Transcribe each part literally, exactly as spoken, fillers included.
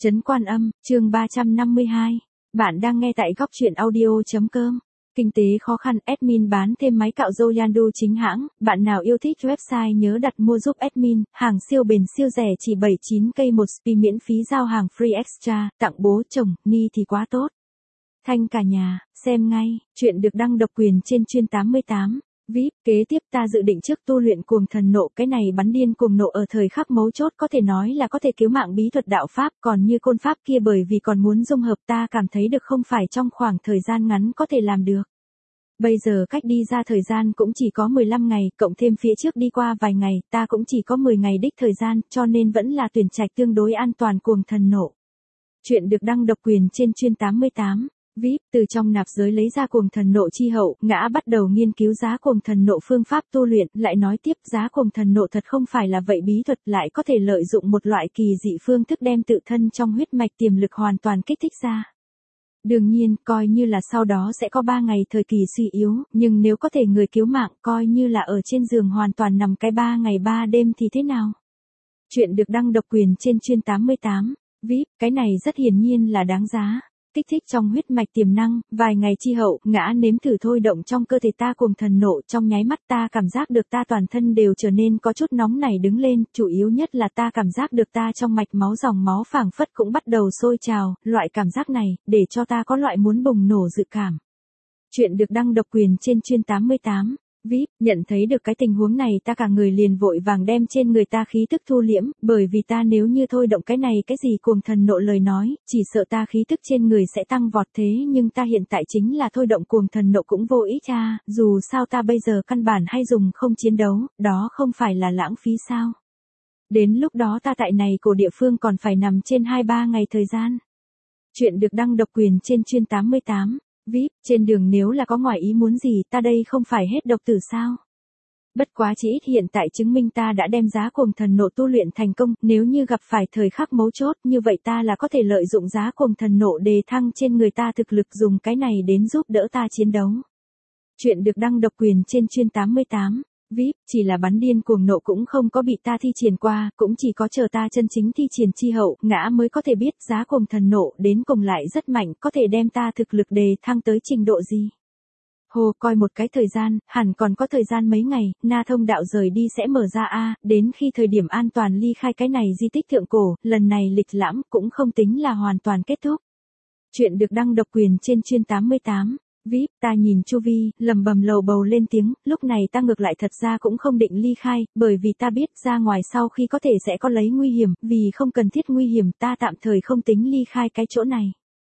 Trấn Quan Âm, chương ba trăm năm mươi hai. Bạn đang nghe tại góc truyện audio.com. Kinh tế khó khăn, admin bán thêm máy cạo râu Yandu chính hãng. Bạn nào yêu thích website nhớ đặt mua giúp admin. Hàng siêu bền siêu rẻ chỉ bảy mươi chín k một spi, miễn phí giao hàng free extra. Tặng bố chồng, ni thì quá tốt. Thanh cả nhà, xem ngay. Chuyện được đăng độc quyền trên chuyên tám mươi tám. vê i pê, kế tiếp ta dự định trước tu luyện cuồng thần nộ, cái này bắn điên cuồng nộ ở thời khắc mấu chốt có thể nói là có thể cứu mạng bí thuật đạo pháp, còn như côn pháp kia bởi vì còn muốn dung hợp ta cảm thấy được không phải trong khoảng thời gian ngắn có thể làm được. Bây giờ cách đi ra thời gian cũng chỉ có mười lăm ngày, cộng thêm phía trước đi qua vài ngày, ta cũng chỉ có mười ngày đích thời gian, cho nên vẫn là tuyển trạch tương đối an toàn cuồng thần nộ. Chuyện được đăng độc quyền trên chuyên tám mươi tám. vê i pê, từ trong nạp giới lấy ra cuồng thần nộ chi hậu, ngã bắt đầu nghiên cứu giá cuồng thần nộ phương pháp tu luyện, lại nói tiếp giá cuồng thần nộ thật không phải là vậy bí thuật, lại có thể lợi dụng một loại kỳ dị phương thức đem tự thân trong huyết mạch tiềm lực hoàn toàn kích thích ra. Đương nhiên, coi như là sau đó sẽ có ba ngày thời kỳ suy yếu, nhưng nếu có thể người cứu mạng, coi như là ở trên giường hoàn toàn nằm cái ba ngày ba đêm thì thế nào? Chuyện được đăng độc quyền trên chuyên tám mươi tám. vê i pê, cái này rất hiển nhiên là đáng giá. Kích thích trong huyết mạch tiềm năng, vài ngày chi hậu, ngã nếm thử thôi động trong cơ thể ta cuồng thần nộ, trong nháy mắt ta cảm giác được ta toàn thân đều trở nên có chút nóng nảy đứng lên, chủ yếu nhất là ta cảm giác được ta trong mạch máu dòng máu phảng phất cũng bắt đầu sôi trào, loại cảm giác này, để cho ta có loại muốn bùng nổ dự cảm. Chuyện được đăng độc quyền trên chuyên tám mươi tám. vê i pê, nhận thấy được cái tình huống này ta cả người liền vội vàng đem trên người ta khí tức thu liễm, bởi vì ta nếu như thôi động cái này cái gì cuồng thần nộ lời nói, chỉ sợ ta khí tức trên người sẽ tăng vọt, thế nhưng ta hiện tại chính là thôi động cuồng thần nộ cũng vô ích cha, dù sao ta bây giờ căn bản hay dùng không chiến đấu, đó không phải là lãng phí sao. Đến lúc đó ta tại này cổ địa phương còn phải nằm trên hai ba ngày thời gian. Chuyện được đăng độc quyền trên chuyên tám mươi tám. vê i pê, trên đường nếu là có ngoài ý muốn gì ta đây không phải hết độc tử sao? Bất quá chỉ ít hiện tại chứng minh ta đã đem giá cuồng thần nộ tu luyện thành công, nếu như gặp phải thời khắc mấu chốt như vậy ta là có thể lợi dụng giá cuồng thần nộ đề thăng trên người ta thực lực, dùng cái này đến giúp đỡ ta chiến đấu. Chuyện được đăng độc quyền trên chuyên tám mươi tám. vê i pê, chỉ là bắn điên cuồng nộ cũng không có bị ta thi triển qua, cũng chỉ có chờ ta chân chính thi triển chi hậu, ngã mới có thể biết giá cuồng thần nộ đến cùng lại rất mạnh, có thể đem ta thực lực đề thăng tới trình độ gì. Hồ, coi một cái thời gian, hẳn còn có thời gian mấy ngày, na thông đạo rời đi sẽ mở ra a, đến khi thời điểm an toàn ly khai cái này di tích thượng cổ, lần này lịch lãm cũng không tính là hoàn toàn kết thúc. Chuyện được đăng độc quyền trên chuyên tám mươi tám. vê i pê, ta nhìn chu vi, lầm bầm lầu bầu lên tiếng, lúc này ta ngược lại thật ra cũng không định ly khai, bởi vì ta biết ra ngoài sau khi có thể sẽ có lấy nguy hiểm, vì không cần thiết nguy hiểm ta tạm thời không tính ly khai cái chỗ này.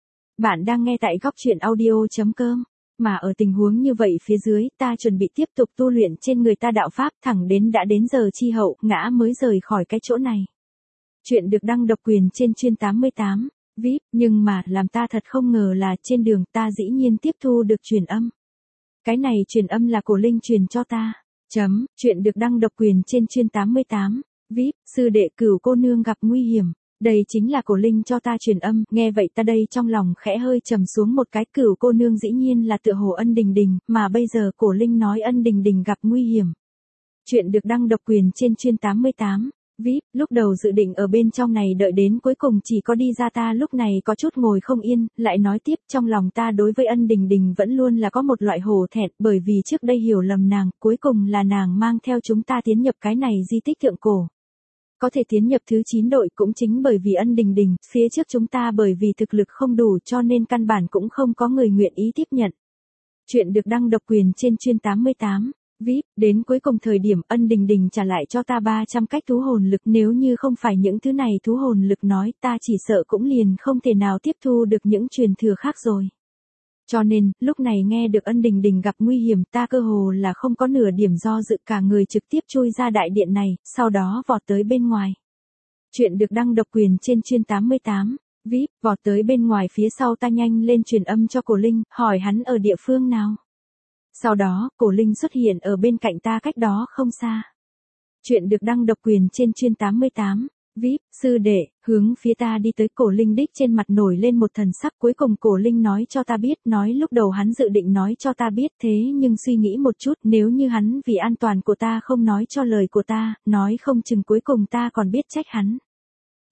Bạn đang nghe tại góc truyện audio.com. Mà ở tình huống như vậy phía dưới, ta chuẩn bị tiếp tục tu luyện trên người ta đạo pháp, thẳng đến đã đến giờ chi hậu, ngã mới rời khỏi cái chỗ này. Chuyện được đăng độc quyền trên chuyên tám mươi tám. vê i pê, nhưng mà làm ta thật không ngờ là trên đường ta dĩ nhiên tiếp thu được truyền âm. Cái này truyền âm là Cổ Linh truyền cho ta. Chấm, chuyện được đăng độc quyền trên chuyên tám mươi tám. vê i pê, sư đệ Cửu cô nương gặp nguy hiểm. Đây chính là Cổ Linh cho ta truyền âm, nghe vậy ta đây trong lòng khẽ hơi trầm xuống một cái, Cửu cô nương dĩ nhiên là tựa hồ Ân Đình Đình, mà bây giờ Cổ Linh nói Ân Đình Đình gặp nguy hiểm. Chuyện được đăng độc quyền trên chuyên tám mươi tám. vê i pê, lúc đầu dự định ở bên trong này đợi đến cuối cùng chỉ có đi ra ta lúc này có chút ngồi không yên, lại nói tiếp trong lòng ta đối với Ân Đình Đình vẫn luôn là có một loại hổ thẹn, bởi vì trước đây hiểu lầm nàng, cuối cùng là nàng mang theo chúng ta tiến nhập cái này di tích thượng cổ. Có thể tiến nhập thứ chín đội cũng chính bởi vì Ân Đình Đình, phía trước chúng ta bởi vì thực lực không đủ cho nên căn bản cũng không có người nguyện ý tiếp nhận. Chuyện được đăng độc quyền trên chuyên tám mươi tám. vê i pê, đến cuối cùng thời điểm Ân Đình Đình trả lại cho ta ba trăm cách thú hồn lực, nếu như không phải những thứ này thú hồn lực nói ta chỉ sợ cũng liền không thể nào tiếp thu được những truyền thừa khác rồi. Cho nên, lúc này nghe được Ân Đình Đình gặp nguy hiểm ta cơ hồ là không có nửa điểm do dự, cả người trực tiếp chui ra đại điện này, sau đó vọt tới bên ngoài. Chuyện được đăng độc quyền trên chuyên tám mươi tám. vê i pê, vọt tới bên ngoài phía sau ta nhanh lên truyền âm cho Cổ Linh, hỏi hắn ở địa phương nào. Sau đó, Cổ Linh xuất hiện ở bên cạnh ta cách đó không xa. Chuyện được đăng độc quyền trên chuyên tám mươi tám. vê i pê, sư đệ, hướng phía ta đi tới. Cổ Linh đích trên mặt nổi lên một thần sắc, cuối cùng Cổ Linh nói cho ta biết, nói lúc đầu hắn dự định nói cho ta biết thế nhưng suy nghĩ một chút, nếu như hắn vì an toàn của ta không nói cho lời của ta, nói không chừng cuối cùng ta còn biết trách hắn.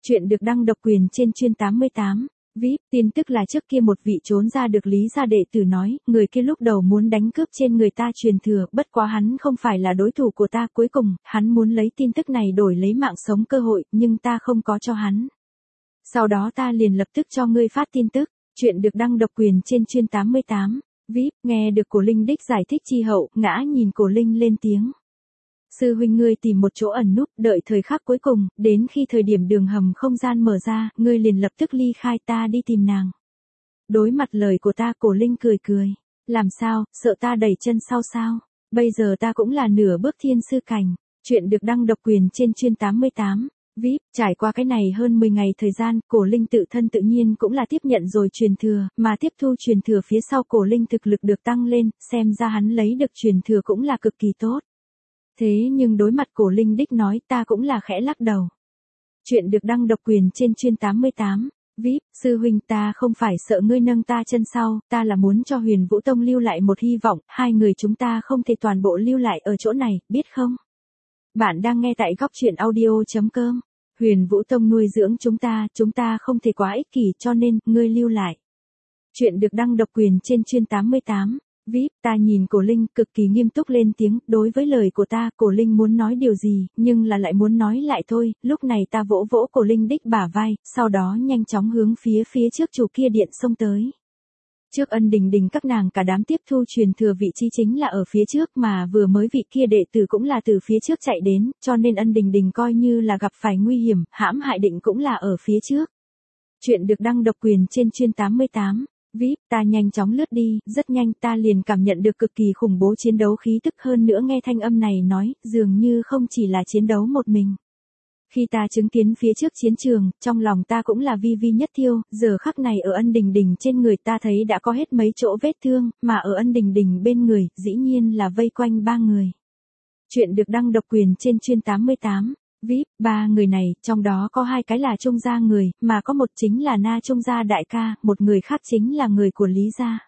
Chuyện được đăng độc quyền trên chuyên tám mươi tám. vê i pê, tin tức là trước kia một vị trốn ra được Lý gia đệ tử nói, người kia lúc đầu muốn đánh cướp trên người ta truyền thừa, bất quá hắn không phải là đối thủ của ta, cuối cùng, hắn muốn lấy tin tức này đổi lấy mạng sống cơ hội, nhưng ta không có cho hắn. Sau đó ta liền lập tức cho ngươi phát tin tức, chuyện được đăng độc quyền trên chuyên tám mươi tám. vê i pê, nghe được Cổ Linh Đích giải thích chi hậu, ngã nhìn Cổ Linh lên tiếng. Sư huynh ngươi tìm một chỗ ẩn núp, đợi thời khắc cuối cùng, đến khi thời điểm đường hầm không gian mở ra, ngươi liền lập tức ly khai ta đi tìm nàng. Đối mặt lời của ta, Cổ Linh cười cười. Làm sao, sợ ta đẩy chân sau sao? Bây giờ ta cũng là nửa bước thiên sư cảnh. Chuyện được đăng độc quyền trên chuyên tám mươi tám. vê i pê, trải qua cái này hơn mười ngày thời gian, Cổ Linh tự thân tự nhiên cũng là tiếp nhận rồi truyền thừa, mà tiếp thu truyền thừa phía sau Cổ Linh thực lực được tăng lên, xem ra hắn lấy được truyền thừa cũng là cực kỳ tốt. Thế nhưng đối mặt Cổ Linh Đích nói, ta cũng là khẽ lắc đầu. Chuyện được đăng độc quyền trên chuyên tám mươi tám. vê i pê, sư huynh, ta không phải sợ ngươi nâng ta chân sau, ta là muốn cho Huyền Vũ Tông lưu lại một hy vọng, hai người chúng ta không thể toàn bộ lưu lại ở chỗ này, biết không? Bạn đang nghe tại góc truyện audio chấm com. Huyền Vũ Tông nuôi dưỡng chúng ta, chúng ta không thể quá ích kỷ, cho nên, ngươi lưu lại. Chuyện được đăng độc quyền trên chuyên tám mươi tám. vê i pê, ta nhìn Cổ Linh cực kỳ nghiêm túc lên tiếng, đối với lời của ta, Cổ Linh muốn nói điều gì, nhưng là lại muốn nói lại thôi, lúc này ta vỗ vỗ Cổ Linh Đích bả vai, sau đó nhanh chóng hướng phía phía trước chủ kia điện xông tới. Trước Ân Đình Đình các nàng cả đám tiếp thu truyền thừa vị trí chính là ở phía trước, mà vừa mới vị kia đệ tử cũng là từ phía trước chạy đến, cho nên Ân Đình Đình coi như là gặp phải nguy hiểm, hãm hại định cũng là ở phía trước. Chuyện được đăng độc quyền trên chuyên tám mươi tám. vê i pê, ta nhanh chóng lướt đi, rất nhanh ta liền cảm nhận được cực kỳ khủng bố chiến đấu khí tức, hơn nữa nghe thanh âm này nói, dường như không chỉ là chiến đấu một mình. Khi ta chứng kiến phía trước chiến trường, trong lòng ta cũng là vi vi nhất thiêu, giờ khắc này ở Ân Đình Đình trên người ta thấy đã có hết mấy chỗ vết thương, mà ở Ân Đình Đình bên người, dĩ nhiên là vây quanh ba người. Chuyện được đăng độc quyền trên chuyên tám mươi tám. vê i pê, ba người này, trong đó có hai cái là Trung gia người, mà có một chính là Na Trung gia đại ca, một người khác chính là người của Lý gia.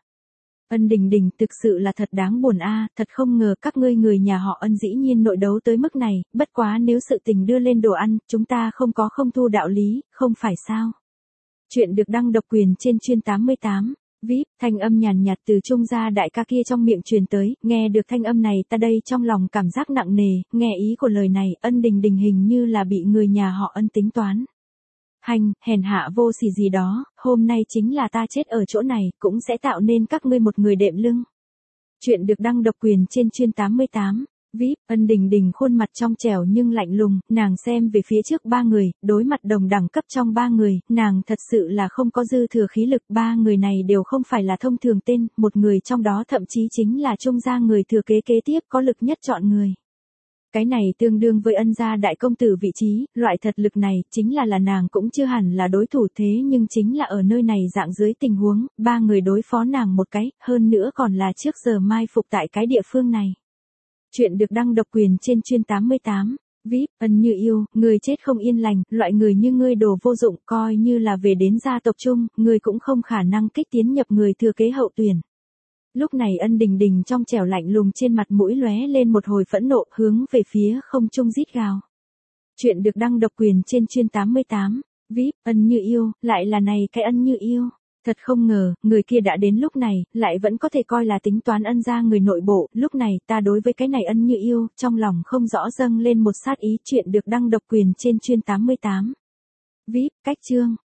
Ân Đình Đình, thực sự là thật đáng buồn a, thật không ngờ các ngươi người nhà họ Ân dĩ nhiên nội đấu tới mức này, bất quá nếu sự tình đưa lên đồ ăn, chúng ta không có không thu đạo lý, không phải sao? Chuyện được đăng độc quyền trên chuyên tám mươi tám. vê i pê, thanh âm nhàn nhạt từ Trung gia đại ca kia trong miệng truyền tới, nghe được thanh âm này ta đây trong lòng cảm giác nặng nề, nghe ý của lời này, Ân Đình Đình hình như là bị người nhà họ Ân tính toán. Hành, hèn hạ vô sỉ gì đó, hôm nay chính là ta chết ở chỗ này, cũng sẽ tạo nên các ngươi một người đệm lưng. Chuyện được đăng độc quyền trên chuyên tám mươi tám. vê i pê, Ân Đình Đình khuôn mặt trong trẻo nhưng lạnh lùng, nàng xem về phía trước ba người, đối mặt đồng đẳng cấp trong ba người, nàng thật sự là không có dư thừa khí lực, ba người này đều không phải là thông thường tên, một người trong đó thậm chí chính là Trung gia người thừa kế kế tiếp có lực nhất chọn người. Cái này tương đương với Ân gia đại công tử vị trí, loại thật lực này, chính là là nàng cũng chưa hẳn là đối thủ, thế nhưng chính là ở nơi này dạng dưới tình huống, ba người đối phó nàng một cái, hơn nữa còn là trước giờ mai phục tại cái địa phương này. Chuyện được đăng độc quyền trên chuyên tám mươi tám. vê i pê, Ân Như Yêu, người chết không yên lành, loại người như ngươi đồ vô dụng, coi như là về đến gia tộc chung, người cũng không khả năng kích tiến nhập người thừa kế hậu tuyển. Lúc này Ân Đình Đình trong trẻo lạnh lùng trên mặt mũi lóe lên một hồi phẫn nộ, hướng về phía không trung rít gào. Chuyện được đăng độc quyền trên chuyên tám mươi tám. vê i pê, Ân Như Yêu, lại là này cái Ân Như Yêu. Thật không ngờ, người kia đã đến lúc này, lại vẫn có thể coi là tính toán Ân gia người nội bộ, lúc này ta đối với cái này Ân Như Yêu, trong lòng không rõ dâng lên một sát ý. Chuyện được đăng độc quyền trên chuyên tám mươi tám. vê i pê, cách chương.